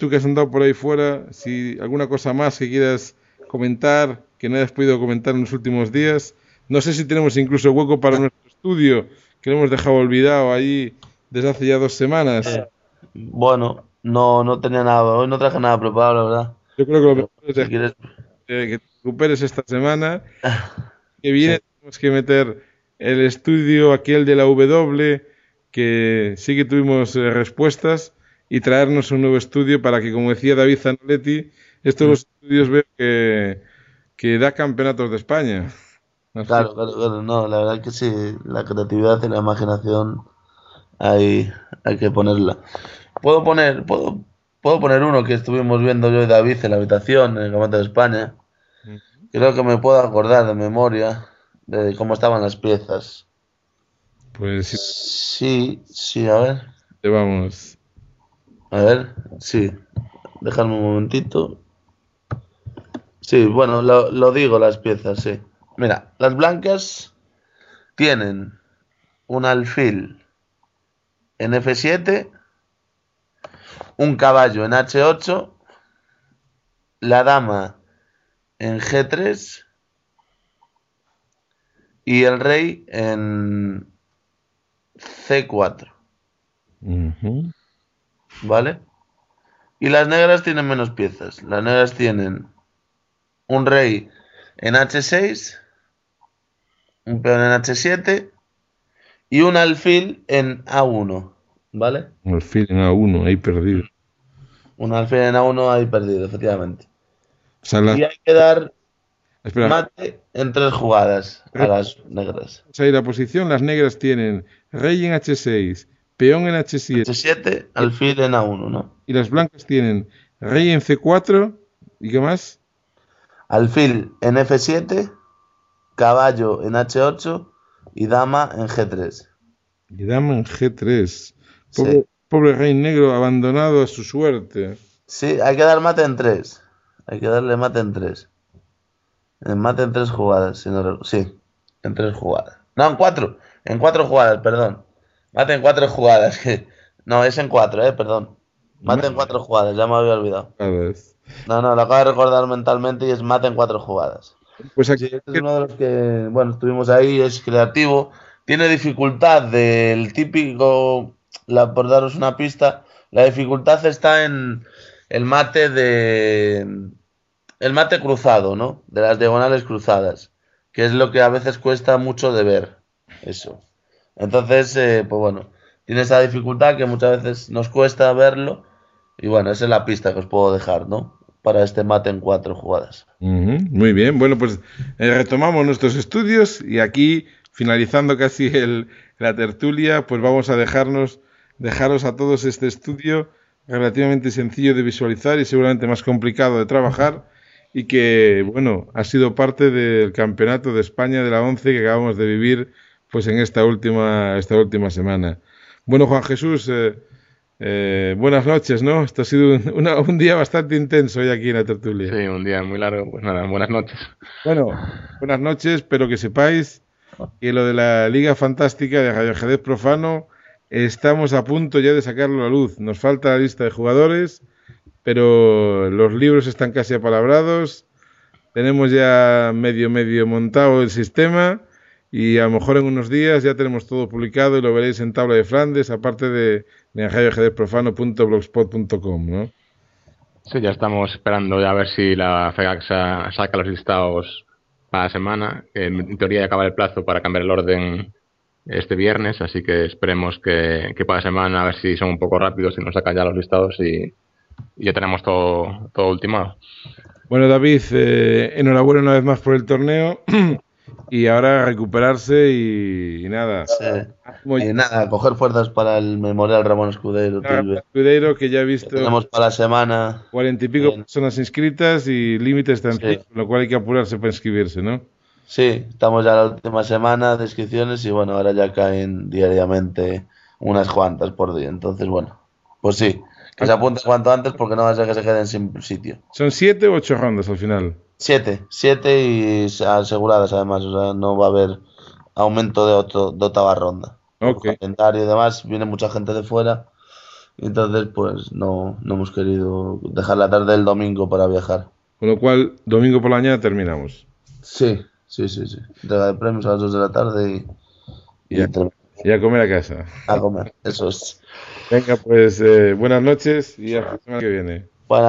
tú que has andado por ahí fuera, si alguna cosa más que quieras comentar, que no hayas podido comentar en los últimos días. No sé si tenemos incluso hueco para nuestro estudio, que lo hemos dejado olvidado ahí desde hace ya 2 semanas. Bueno, no tenía nada, hoy no traje nada preparado, la verdad. Yo creo que lo Pero mejor bueno, es si quieres, que te recuperes esta semana. Que viene, sí. tenemos que meter el estudio aquel de la W, que sí que tuvimos respuestas, y traernos un nuevo estudio para que, como decía David Zanoletti, estos Mm. los estudios veo que da campeonatos de España. Así. Claro, no, la verdad que sí, la creatividad y la imaginación hay que ponerla. Puedo poner uno que estuvimos viendo yo y David en la habitación en el Campeonato de España. Creo que me puedo acordar de memoria de cómo estaban las piezas. Pues sí, Sí, sí, vamos. sí. Dejadme un momentito. Sí, bueno, lo digo las piezas, sí. Mira, las blancas tienen un alfil en F7, un caballo en H8, la dama en G3 y el rey en C4, Ujú. ¿vale? Y las negras tienen menos piezas. Las negras tienen un rey en H6, un peón en H7 y un alfil en A1, ¿vale? Alfil en A1, ahí perdido. Un alfil en A1 ahí perdido, efectivamente. O sea, Y hay que dar espera, mate en 3 jugadas a las negras. repasamos ahí la posición. Las negras tienen rey en H6, peón en H7, H7, y, alfil en A1, ¿no? y las blancas tienen rey en C4, ¿y qué más? Alfil en F7, caballo en H8 y dama en G3. Y dama en G3. Sí. Pobre rey negro abandonado a su suerte. Sí, hay que dar mate en 3. Hay que darle mate en 3. Mate en 3 jugadas, si no sí, en 3 jugadas. No, en 4. En 4 jugadas, perdón. Mate en 4 jugadas. No, es en 4, perdón. Más Mate en 4 jugadas, ya me había olvidado. jugadas. No, lo acabo de recordar mentalmente y es mate en 4 jugadas. Pues aquí, Sí, este es uno de los que, bueno, estuvimos ahí, es creativo. Tiene dificultad del típico, por daros una pista, la dificultad está en el mate el mate cruzado, ¿no? De las diagonales cruzadas, que es lo que a veces cuesta mucho de ver, eso. Entonces, pues bueno, tiene esa dificultad que muchas veces nos cuesta verlo y bueno, esa es la pista que os puedo dejar, ¿no? Para este mate en 4 jugadas. muy bien. Bueno, pues retomamos nuestros estudios y aquí, finalizando casi la tertulia, pues vamos a dejaros a todos este estudio relativamente sencillo de visualizar y seguramente más complicado de trabajar y que, bueno, ha sido parte del Campeonato de España de la 11 que acabamos de vivir pues en esta última semana. Bueno, Juan Jesús, buenas noches, ¿no? Esto ha sido un día bastante intenso hoy aquí en la tertulia. Sí, un día muy largo. Pues nada, buenas noches. Bueno, buenas noches, pero que sepáis que lo de la Liga Fantástica de Radio Ajedrez Profano estamos a punto ya de sacarlo a la luz. Nos falta la lista de jugadores, pero los libros están casi apalabrados. Tenemos ya medio montado el sistema y a lo mejor en unos días ya tenemos todo publicado y lo veréis en Tabla de Flandes, aparte de radioajedrezprofano.blogspot.com, ¿no? Sí, ya estamos esperando ya a ver si la FEGAX saca los listados para la semana. En teoría ya acaba el plazo para cambiar el orden este viernes, así que esperemos que para la semana a ver si son un poco rápidos y nos sacan ya los listados y ya tenemos todo ultimado. Bueno, David, enhorabuena una vez más por el torneo y ahora a recuperarse y nada. Sí. Como Y nada, coger fuerzas para el Memorial Ramón Escudero, ya Tilbe. Escudero, que ya he Que visto tenemos para la semana. 40 y pico en- personas inscritas y límite está en 100, Sí, con lo cual hay que apurarse para inscribirse, ¿no? sí, estamos ya en la última semana de inscripciones y bueno, ahora ya caen diariamente unas cuantas por día. Entonces, bueno, pues sí, que se apunte cuanto antes porque no va a ser que se queden sin sitio. Son 7 u 8 rondas al final. 7 y aseguradas además, o sea, no va a haber aumento de octava ronda. Por Ok. calendario y demás, viene mucha gente de fuera Entonces, pues no hemos querido dejar la tarde del domingo para viajar. Con lo cual, domingo por la mañana terminamos. Sí. Entrega de premios a las 2 de la tarde Y a comer a casa. a comer. Eso es. Venga, pues buenas noches y hasta la semana que viene.